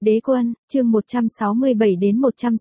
Đế quân, chương 167 đến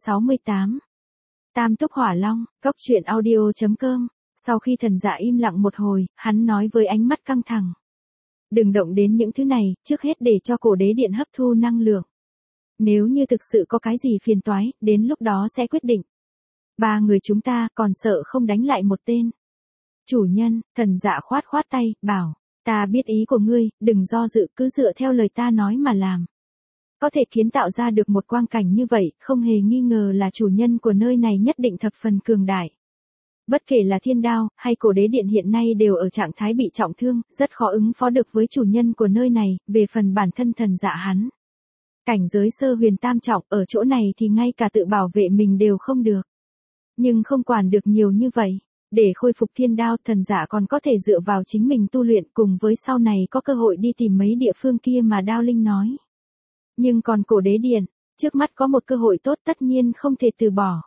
168. Tam túc hỏa long, góc truyện audio.com. Sau khi thần dạ im lặng một hồi, hắn nói với ánh mắt căng thẳng. Đừng động đến những thứ này, trước hết để cho cổ đế điện hấp thu năng lượng. Nếu như thực sự có cái gì phiền toái, đến lúc đó sẽ quyết định. Ba người chúng ta còn sợ không đánh lại một tên. Chủ nhân, thần dạ khoát khoát tay, bảo, ta biết ý của ngươi, đừng do dự, cứ dựa theo lời ta nói mà làm. Có thể kiến tạo ra được một quang cảnh như vậy, không hề nghi ngờ là chủ nhân của nơi này nhất định thập phần cường đại. Bất kể là thiên đao, hay cổ đế điện hiện nay đều ở trạng thái bị trọng thương, rất khó ứng phó được với chủ nhân của nơi này, về phần bản thân thần dạ hắn. Cảnh giới sơ huyền tam trọng, ở chỗ này thì ngay cả tự bảo vệ mình đều không được. Nhưng không quản được nhiều như vậy. Để khôi phục thiên đao, thần giả còn có thể dựa vào chính mình tu luyện, cùng với sau này có cơ hội đi tìm mấy địa phương kia mà Đao Linh nói. Nhưng còn cổ đế điện, trước mắt có một cơ hội tốt tất nhiên không thể từ bỏ.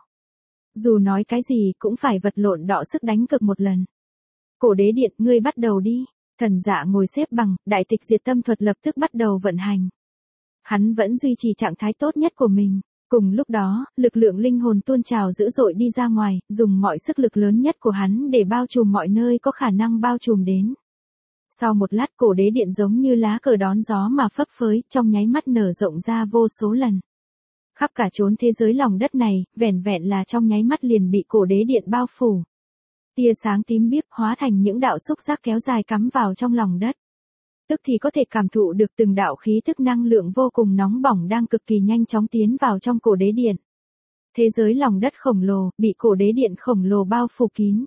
Dù nói cái gì cũng phải vật lộn đọ sức đánh cực một lần. Cổ đế điện, ngươi bắt đầu đi. Thần giả ngồi xếp bằng, đại tịch diệt tâm thuật lập tức bắt đầu vận hành. Hắn vẫn duy trì trạng thái tốt nhất của mình. Cùng lúc đó, lực lượng linh hồn tuôn trào dữ dội đi ra ngoài, dùng mọi sức lực lớn nhất của hắn để bao trùm mọi nơi có khả năng bao trùm đến. Sau một lát, cổ đế điện giống như lá cờ đón gió mà phấp phới, trong nháy mắt nở rộng ra vô số lần. Khắp cả chốn thế giới lòng đất này, vẻn vẹn là trong nháy mắt liền bị cổ đế điện bao phủ. Tia sáng tím biếc hóa thành những đạo xúc giác kéo dài cắm vào trong lòng đất. Tức thì có thể cảm thụ được từng đạo khí thức năng lượng vô cùng nóng bỏng đang cực kỳ nhanh chóng tiến vào trong cổ đế điện. Thế giới lòng đất khổng lồ, bị cổ đế điện khổng lồ bao phủ kín.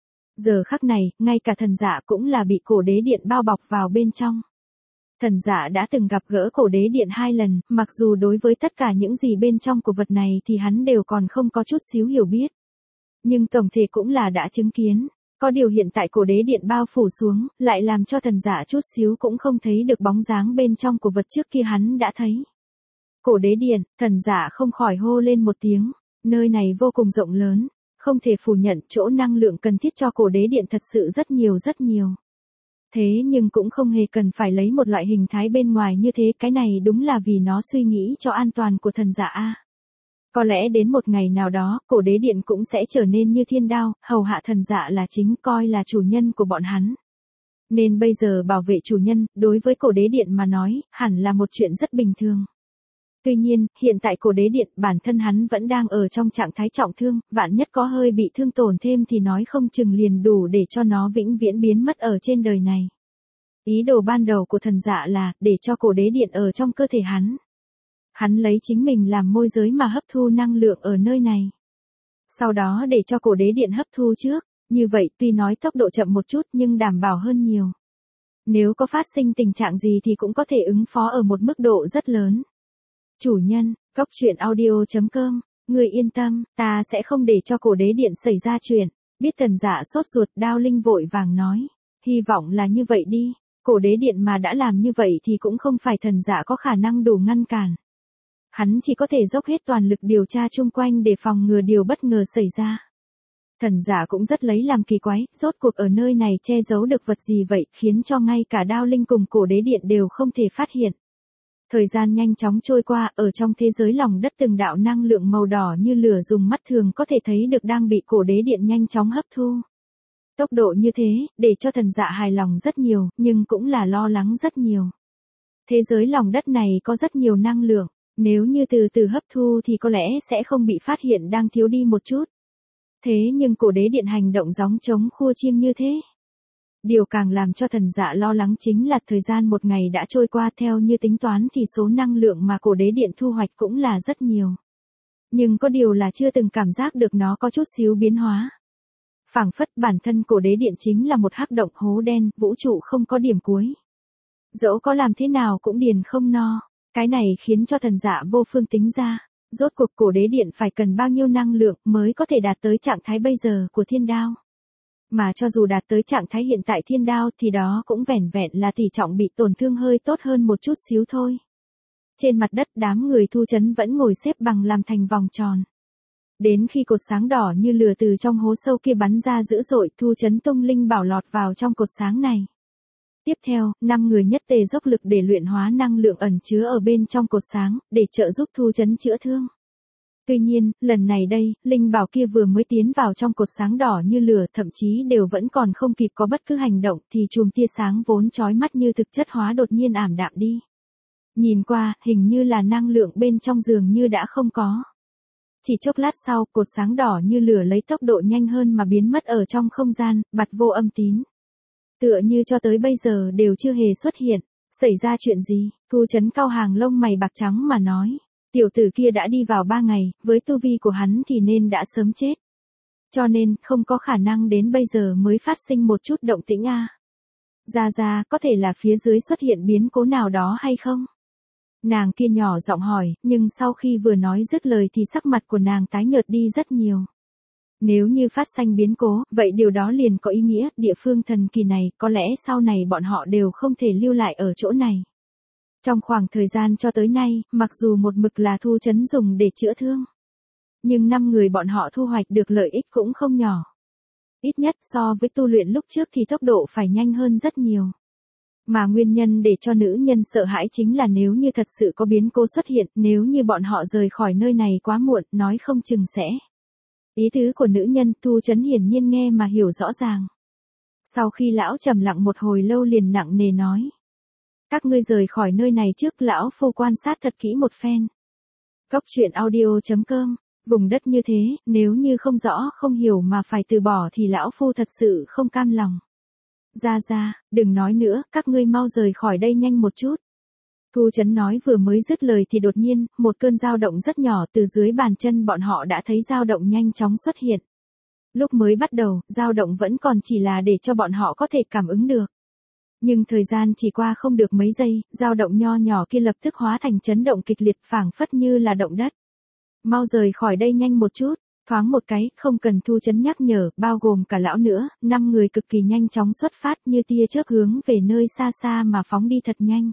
Giờ khắc này, ngay cả thần giả cũng là bị cổ đế điện bao bọc vào bên trong. Thần giả đã từng gặp gỡ cổ đế điện 2 lần, mặc dù đối với tất cả những gì bên trong của vật này thì hắn đều còn không có chút xíu hiểu biết. Nhưng tổng thể cũng là đã chứng kiến. Có điều hiện tại cổ đế điện bao phủ xuống, lại làm cho thần giả chút xíu cũng không thấy được bóng dáng bên trong của vật trước kia hắn đã thấy. Cổ đế điện, thần giả không khỏi hô lên một tiếng, nơi này vô cùng rộng lớn, không thể phủ nhận chỗ năng lượng cần thiết cho cổ đế điện thật sự rất nhiều rất nhiều. Thế nhưng cũng không hề cần phải lấy một loại hình thái bên ngoài như thế, cái này đúng là vì nó suy nghĩ cho an toàn của thần giả a. Có lẽ đến một ngày nào đó, cổ đế điện cũng sẽ trở nên như thiên đao, hầu hạ thần dạ là chính, coi là chủ nhân của bọn hắn. Nên bây giờ bảo vệ chủ nhân, đối với cổ đế điện mà nói, hẳn là một chuyện rất bình thường. Tuy nhiên, hiện tại cổ đế điện, bản thân hắn vẫn đang ở trong trạng thái trọng thương, vạn nhất có hơi bị thương tổn thêm thì nói không chừng liền đủ để cho nó vĩnh viễn biến mất ở trên đời này. Ý đồ ban đầu của thần dạ là, để cho cổ đế điện ở trong cơ thể hắn. Hắn lấy chính mình làm môi giới mà hấp thu năng lượng ở nơi này. Sau đó để cho cổ đế điện hấp thu trước, như vậy tuy nói tốc độ chậm một chút nhưng đảm bảo hơn nhiều. Nếu có phát sinh tình trạng gì thì cũng có thể ứng phó ở một mức độ rất lớn. Chủ nhân, góc truyện audio.com, người yên tâm, ta sẽ không để cho cổ đế điện xảy ra chuyện. Biết thần giả sốt ruột, Đao Linh vội vàng nói, hy vọng là như vậy đi, cổ đế điện mà đã làm như vậy thì cũng không phải thần giả có khả năng đủ ngăn cản. Hắn chỉ có thể dốc hết toàn lực điều tra chung quanh để phòng ngừa điều bất ngờ xảy ra. Thần giả cũng rất lấy làm kỳ quái, rốt cuộc ở nơi này che giấu được vật gì vậy, khiến cho ngay cả Đao Linh cùng cổ đế điện đều không thể phát hiện. Thời gian nhanh chóng trôi qua, ở trong thế giới lòng đất từng đạo năng lượng màu đỏ như lửa dùng mắt thường có thể thấy được đang bị cổ đế điện nhanh chóng hấp thu. Tốc độ như thế, để cho thần dạ hài lòng rất nhiều, nhưng cũng là lo lắng rất nhiều. Thế giới lòng đất này có rất nhiều năng lượng. Nếu như từ từ hấp thu thì có lẽ sẽ không bị phát hiện đang thiếu đi một chút. Thế nhưng cổ đế điện hành động gióng trống khua chiêng như thế. Điều càng làm cho thần dạ lo lắng chính là thời gian một ngày đã trôi qua, theo như tính toán thì số năng lượng mà cổ đế điện thu hoạch cũng là rất nhiều. Nhưng có điều là chưa từng cảm giác được nó có chút xíu biến hóa. Phảng phất bản thân cổ đế điện chính là một hắc động hố đen, vũ trụ không có điểm cuối. Dẫu có làm thế nào cũng điền không no. Cái này khiến cho thần dạ vô phương tính ra, rốt cuộc cổ đế điện phải cần bao nhiêu năng lượng mới có thể đạt tới trạng thái bây giờ của thiên đao. Mà cho dù đạt tới trạng thái hiện tại thiên đao thì đó cũng vẻn vẹn là tỷ trọng bị tổn thương hơi tốt hơn một chút xíu thôi. Trên mặt đất đám người Thu Chấn vẫn ngồi xếp bằng làm thành vòng tròn. Đến khi cột sáng đỏ như lửa từ trong hố sâu kia bắn ra dữ dội, Thu Chấn tung linh bảo lọt vào trong cột sáng này. Tiếp theo, 5 người nhất tề dốc lực để luyện hóa năng lượng ẩn chứa ở bên trong cột sáng, để trợ giúp Thu Chấn chữa thương. Tuy nhiên, lần này đây, linh bảo kia vừa mới tiến vào trong cột sáng đỏ như lửa, thậm chí đều vẫn còn không kịp có bất cứ hành động, thì chùm tia sáng vốn chói mắt như thực chất hóa đột nhiên ảm đạm đi. Nhìn qua, hình như là năng lượng bên trong dường như đã không có. Chỉ chốc lát sau, cột sáng đỏ như lửa lấy tốc độ nhanh hơn mà biến mất ở trong không gian, bặt vô âm tín. Tựa như cho tới bây giờ đều chưa hề xuất hiện. Xảy ra chuyện gì? Thu Chấn cau hàng lông mày bạc trắng mà nói. Tiểu tử kia đã đi vào 3 ngày, với tu vi của hắn thì nên đã sớm chết. Cho nên, không có khả năng đến bây giờ mới phát sinh một chút động tĩnh a. Ra, có thể là phía dưới xuất hiện biến cố nào đó hay không? Nàng kia nhỏ giọng hỏi, nhưng sau khi vừa nói dứt lời thì sắc mặt của nàng tái nhợt đi rất nhiều. Nếu như phát sinh biến cố, vậy điều đó liền có ý nghĩa, địa phương thần kỳ này, có lẽ sau này bọn họ đều không thể lưu lại ở chỗ này. Trong khoảng thời gian cho tới nay, mặc dù một mực là Thu Chấn dùng để chữa thương, nhưng 5 người bọn họ thu hoạch được lợi ích cũng không nhỏ. Ít nhất so với tu luyện lúc trước thì tốc độ phải nhanh hơn rất nhiều. Mà nguyên nhân để cho nữ nhân sợ hãi chính là nếu như thật sự có biến cố xuất hiện, nếu như bọn họ rời khỏi nơi này quá muộn, nói không chừng sẽ. Ý tứ của nữ nhân Thu Chấn hiển nhiên nghe mà hiểu rõ ràng. Sau khi lão trầm lặng một hồi lâu liền nặng nề nói. Các ngươi rời khỏi nơi này trước, lão phu quan sát thật kỹ một phen. Cốc truyện audio.com, vùng đất như thế, nếu như không rõ không hiểu mà phải từ bỏ thì lão phu thật sự không cam lòng. Ra, đừng nói nữa, các ngươi mau rời khỏi đây nhanh một chút. Thu Chấn nói vừa mới dứt lời thì đột nhiên, một cơn dao động rất nhỏ từ dưới bàn chân bọn họ đã thấy dao động nhanh chóng xuất hiện. Lúc mới bắt đầu, dao động vẫn còn chỉ là để cho bọn họ có thể cảm ứng được. Nhưng thời gian chỉ qua không được mấy giây, dao động nho nhỏ kia lập tức hóa thành chấn động kịch liệt phảng phất như là động đất. Mau rời khỏi đây nhanh một chút. Thoáng một cái, không cần Thu Chấn nhắc nhở, bao gồm cả lão nữa, 5 người cực kỳ nhanh chóng xuất phát như tia chớp hướng về nơi xa xa mà phóng đi thật nhanh.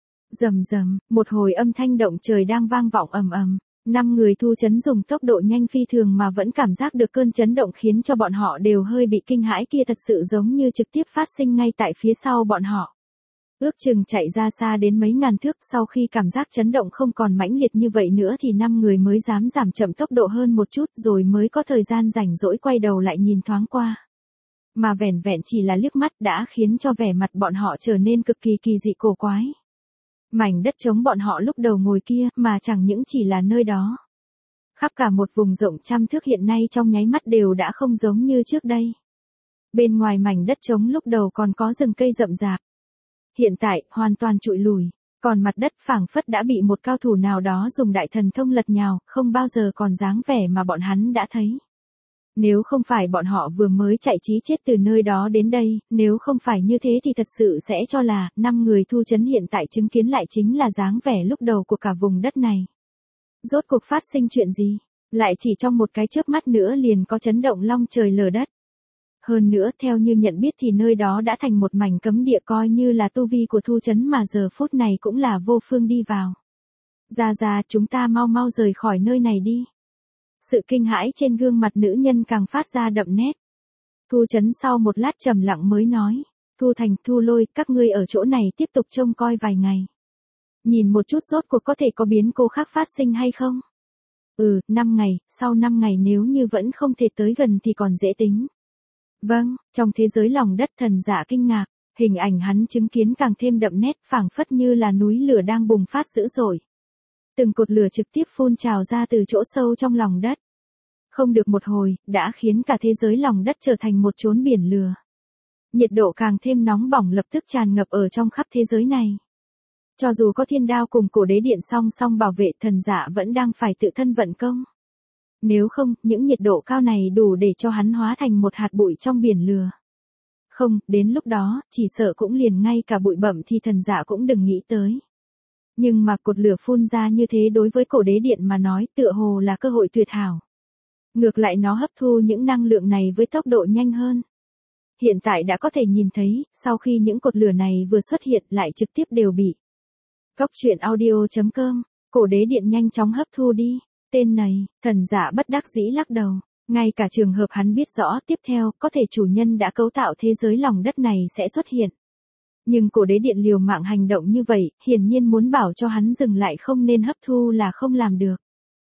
Rầm, một hồi âm thanh động trời đang vang vọng ầm ầm. 5 người Thu Chấn dùng tốc độ nhanh phi thường mà vẫn cảm giác được cơn chấn động khiến cho bọn họ đều hơi bị kinh hãi, kia thật sự giống như trực tiếp phát sinh ngay tại phía sau bọn họ. Ước chừng chạy ra xa đến mấy ngàn thước, sau khi cảm giác chấn động không còn mãnh liệt như vậy nữa thì 5 người mới dám giảm chậm tốc độ hơn một chút, rồi mới có thời gian rảnh rỗi quay đầu lại nhìn thoáng qua. Mà vẻn vẹn chỉ là liếc mắt đã khiến cho vẻ mặt bọn họ trở nên cực kỳ kỳ dị cổ quái. Mảnh đất trống bọn họ lúc đầu ngồi kia mà chẳng những chỉ là nơi đó. Khắp cả một vùng rộng trăm thước hiện nay trong nháy mắt đều đã không giống như trước đây. Bên ngoài mảnh đất trống lúc đầu còn có rừng cây rậm rạp. Hiện tại, hoàn toàn trụi lùi, còn mặt đất phảng phất đã bị một cao thủ nào đó dùng đại thần thông lật nhào, không bao giờ còn dáng vẻ mà bọn hắn đã thấy. Nếu không phải bọn họ vừa mới chạy chí chết từ nơi đó đến đây, nếu không phải như thế thì thật sự sẽ cho là, 5 người Thu Chấn hiện tại chứng kiến lại chính là dáng vẻ lúc đầu của cả vùng đất này. Rốt cuộc phát sinh chuyện gì? Lại chỉ trong một cái chớp mắt nữa liền có chấn động long trời lở đất. Hơn nữa, theo như nhận biết thì nơi đó đã thành một mảnh cấm địa, coi như là tu vi của Thu Chấn mà giờ phút này cũng là vô phương đi vào. Ra, chúng ta mau rời khỏi nơi này đi. Sự kinh hãi trên gương mặt nữ nhân càng phát ra đậm nét. Thu Chấn sau một lát trầm lặng mới nói, Thu Thành, Thu Lôi, các ngươi ở chỗ này tiếp tục trông coi vài ngày. Nhìn một chút rốt cuộc có thể có biến cố khác phát sinh hay không? 5 ngày, sau 5 ngày nếu như vẫn không thể tới gần thì còn dễ tính. Vâng, trong thế giới lòng đất thần giả kinh ngạc, hình ảnh hắn chứng kiến càng thêm đậm nét, phảng phất như là núi lửa đang bùng phát dữ dội. Từng cột lửa trực tiếp phun trào ra từ chỗ sâu trong lòng đất. Không được một hồi, đã khiến cả thế giới lòng đất trở thành một chốn biển lửa. Nhiệt độ càng thêm nóng bỏng lập tức tràn ngập ở trong khắp thế giới này. Cho dù có thiên đao cùng cổ đế điện song song bảo vệ, thần giả vẫn đang phải tự thân vận công. Nếu không, những nhiệt độ cao này đủ để cho hắn hóa thành một hạt bụi trong biển lửa. Không, đến lúc đó, chỉ sợ cũng liền ngay cả bụi bặm thì thần giả cũng đừng nghĩ tới. Nhưng mà cột lửa phun ra như thế đối với cổ đế điện mà nói tựa hồ là cơ hội tuyệt hảo. Ngược lại nó hấp thu những năng lượng này với tốc độ nhanh hơn. Hiện tại đã có thể nhìn thấy, sau khi những cột lửa này vừa xuất hiện lại trực tiếp đều bị. Cốc truyện audio.com, cổ đế điện nhanh chóng hấp thu đi. Tên này, thần giả bất đắc dĩ lắc đầu. Ngay cả trường hợp hắn biết rõ tiếp theo, có thể chủ nhân đã cấu tạo thế giới lòng đất này sẽ xuất hiện. Nhưng cổ đế điện liều mạng hành động như vậy, hiển nhiên muốn bảo cho hắn dừng lại không nên hấp thu là không làm được.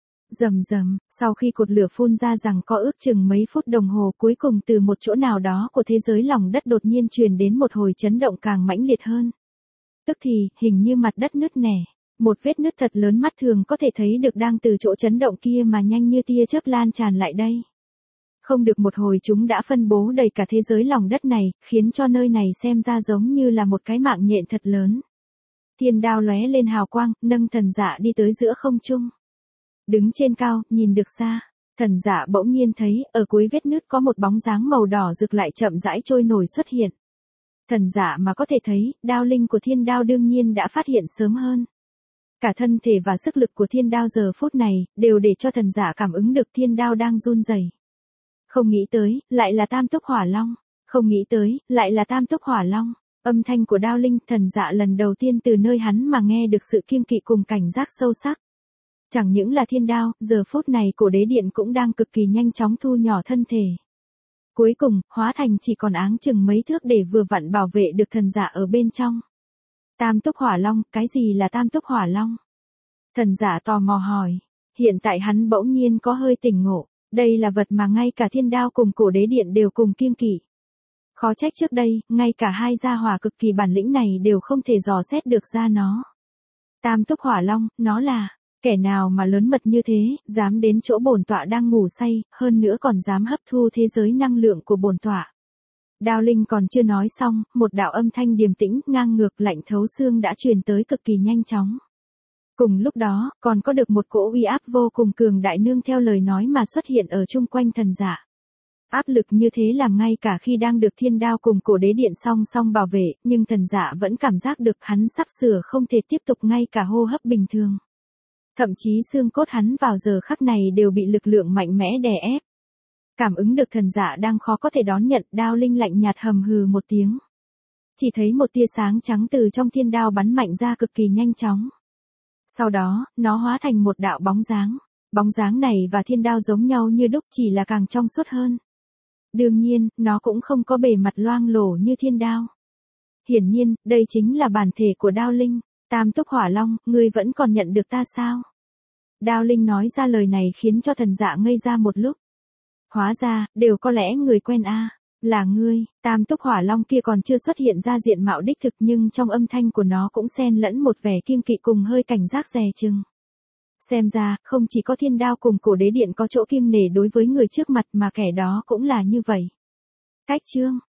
Rầm rầm, sau khi cột lửa phun ra rằng có ước chừng mấy phút đồng hồ, cuối cùng từ một chỗ nào đó của thế giới lòng đất đột nhiên truyền đến một hồi chấn động càng mãnh liệt hơn. Tức thì, hình như mặt đất nứt nẻ. Một vết nứt thật lớn mắt thường có thể thấy được đang từ chỗ chấn động kia mà nhanh như tia chớp lan tràn lại đây. Không được một hồi chúng đã phân bố đầy cả thế giới lòng đất này, khiến cho nơi này xem ra giống như là một cái mạng nhện thật lớn. Thiên đao lóe lên hào quang, nâng thần dạ đi tới giữa không trung. Đứng trên cao, nhìn được xa, thần dạ bỗng nhiên thấy, ở cuối vết nứt có một bóng dáng màu đỏ rực lại chậm rãi trôi nổi xuất hiện. Thần dạ mà có thể thấy, đao linh của thiên đao đương nhiên đã phát hiện sớm hơn. Cả thân thể và sức lực của thiên đao giờ phút này, đều để cho thần dạ cảm ứng được thiên đao đang run rẩy. Không nghĩ tới, lại là tam túc hỏa long. Không nghĩ tới, lại là tam túc hỏa long. Âm thanh của đao linh, thần dạ lần đầu tiên từ nơi hắn mà nghe được sự kiêng kỵ cùng cảnh giác sâu sắc. Chẳng những là thiên đao, giờ phút này cổ đế điện cũng đang cực kỳ nhanh chóng thu nhỏ thân thể. Cuối cùng, hóa thành chỉ còn áng chừng mấy thước để vừa vặn bảo vệ được thần dạ ở bên trong. Tam túc hỏa long, cái gì là tam túc hỏa long? Thần giả tò mò hỏi. Hiện tại hắn bỗng nhiên có hơi tỉnh ngộ. Đây là vật mà ngay cả thiên đao cùng cổ đế điện đều cùng kiêng kỵ. Khó trách trước đây, ngay cả hai gia hỏa cực kỳ bản lĩnh này đều không thể dò xét được ra nó. Tam túc hỏa long, nó là kẻ nào mà lớn mật như thế, dám đến chỗ bổn tọa đang ngủ say, hơn nữa còn dám hấp thu thế giới năng lượng của bổn tọa. Đao linh còn chưa nói xong, một đạo âm thanh điềm tĩnh, ngang ngược lạnh thấu xương đã truyền tới cực kỳ nhanh chóng. Cùng lúc đó, còn có được một cỗ uy áp vô cùng cường đại nương theo lời nói mà xuất hiện ở chung quanh thần giả. Áp lực như thế làm ngay cả khi đang được thiên đao cùng cổ đế điện song song bảo vệ, nhưng thần giả vẫn cảm giác được hắn sắp sửa không thể tiếp tục ngay cả hô hấp bình thường. Thậm chí xương cốt hắn vào giờ khắc này đều bị lực lượng mạnh mẽ đè ép. Cảm ứng được thần giả đang khó có thể đón nhận, đao linh lạnh nhạt hầm hừ một tiếng. Chỉ thấy một tia sáng trắng từ trong thiên đao bắn mạnh ra cực kỳ nhanh chóng. Sau đó, nó hóa thành một đạo bóng dáng. Bóng dáng này và thiên đao giống nhau như đúc, chỉ là càng trong suốt hơn. Đương nhiên, nó cũng không có bề mặt loang lổ như thiên đao. Hiển nhiên, đây chính là bản thể của đao linh. Tam túc hỏa long, ngươi vẫn còn nhận được ta sao? Đao linh nói ra lời này khiến cho thần dạ ngây ra một lúc. Hóa ra, đều có lẽ người quen a. Là ngươi. Tam túc hỏa long kia còn chưa xuất hiện ra diện mạo đích thực, nhưng trong âm thanh của nó cũng xen lẫn một vẻ kiêng kỵ cùng hơi cảnh giác dè chừng. Xem ra, không chỉ có thiên đao cùng cổ đế điện có chỗ kiêng nể đối với người trước mặt mà kẻ đó cũng là như vậy. Cách chương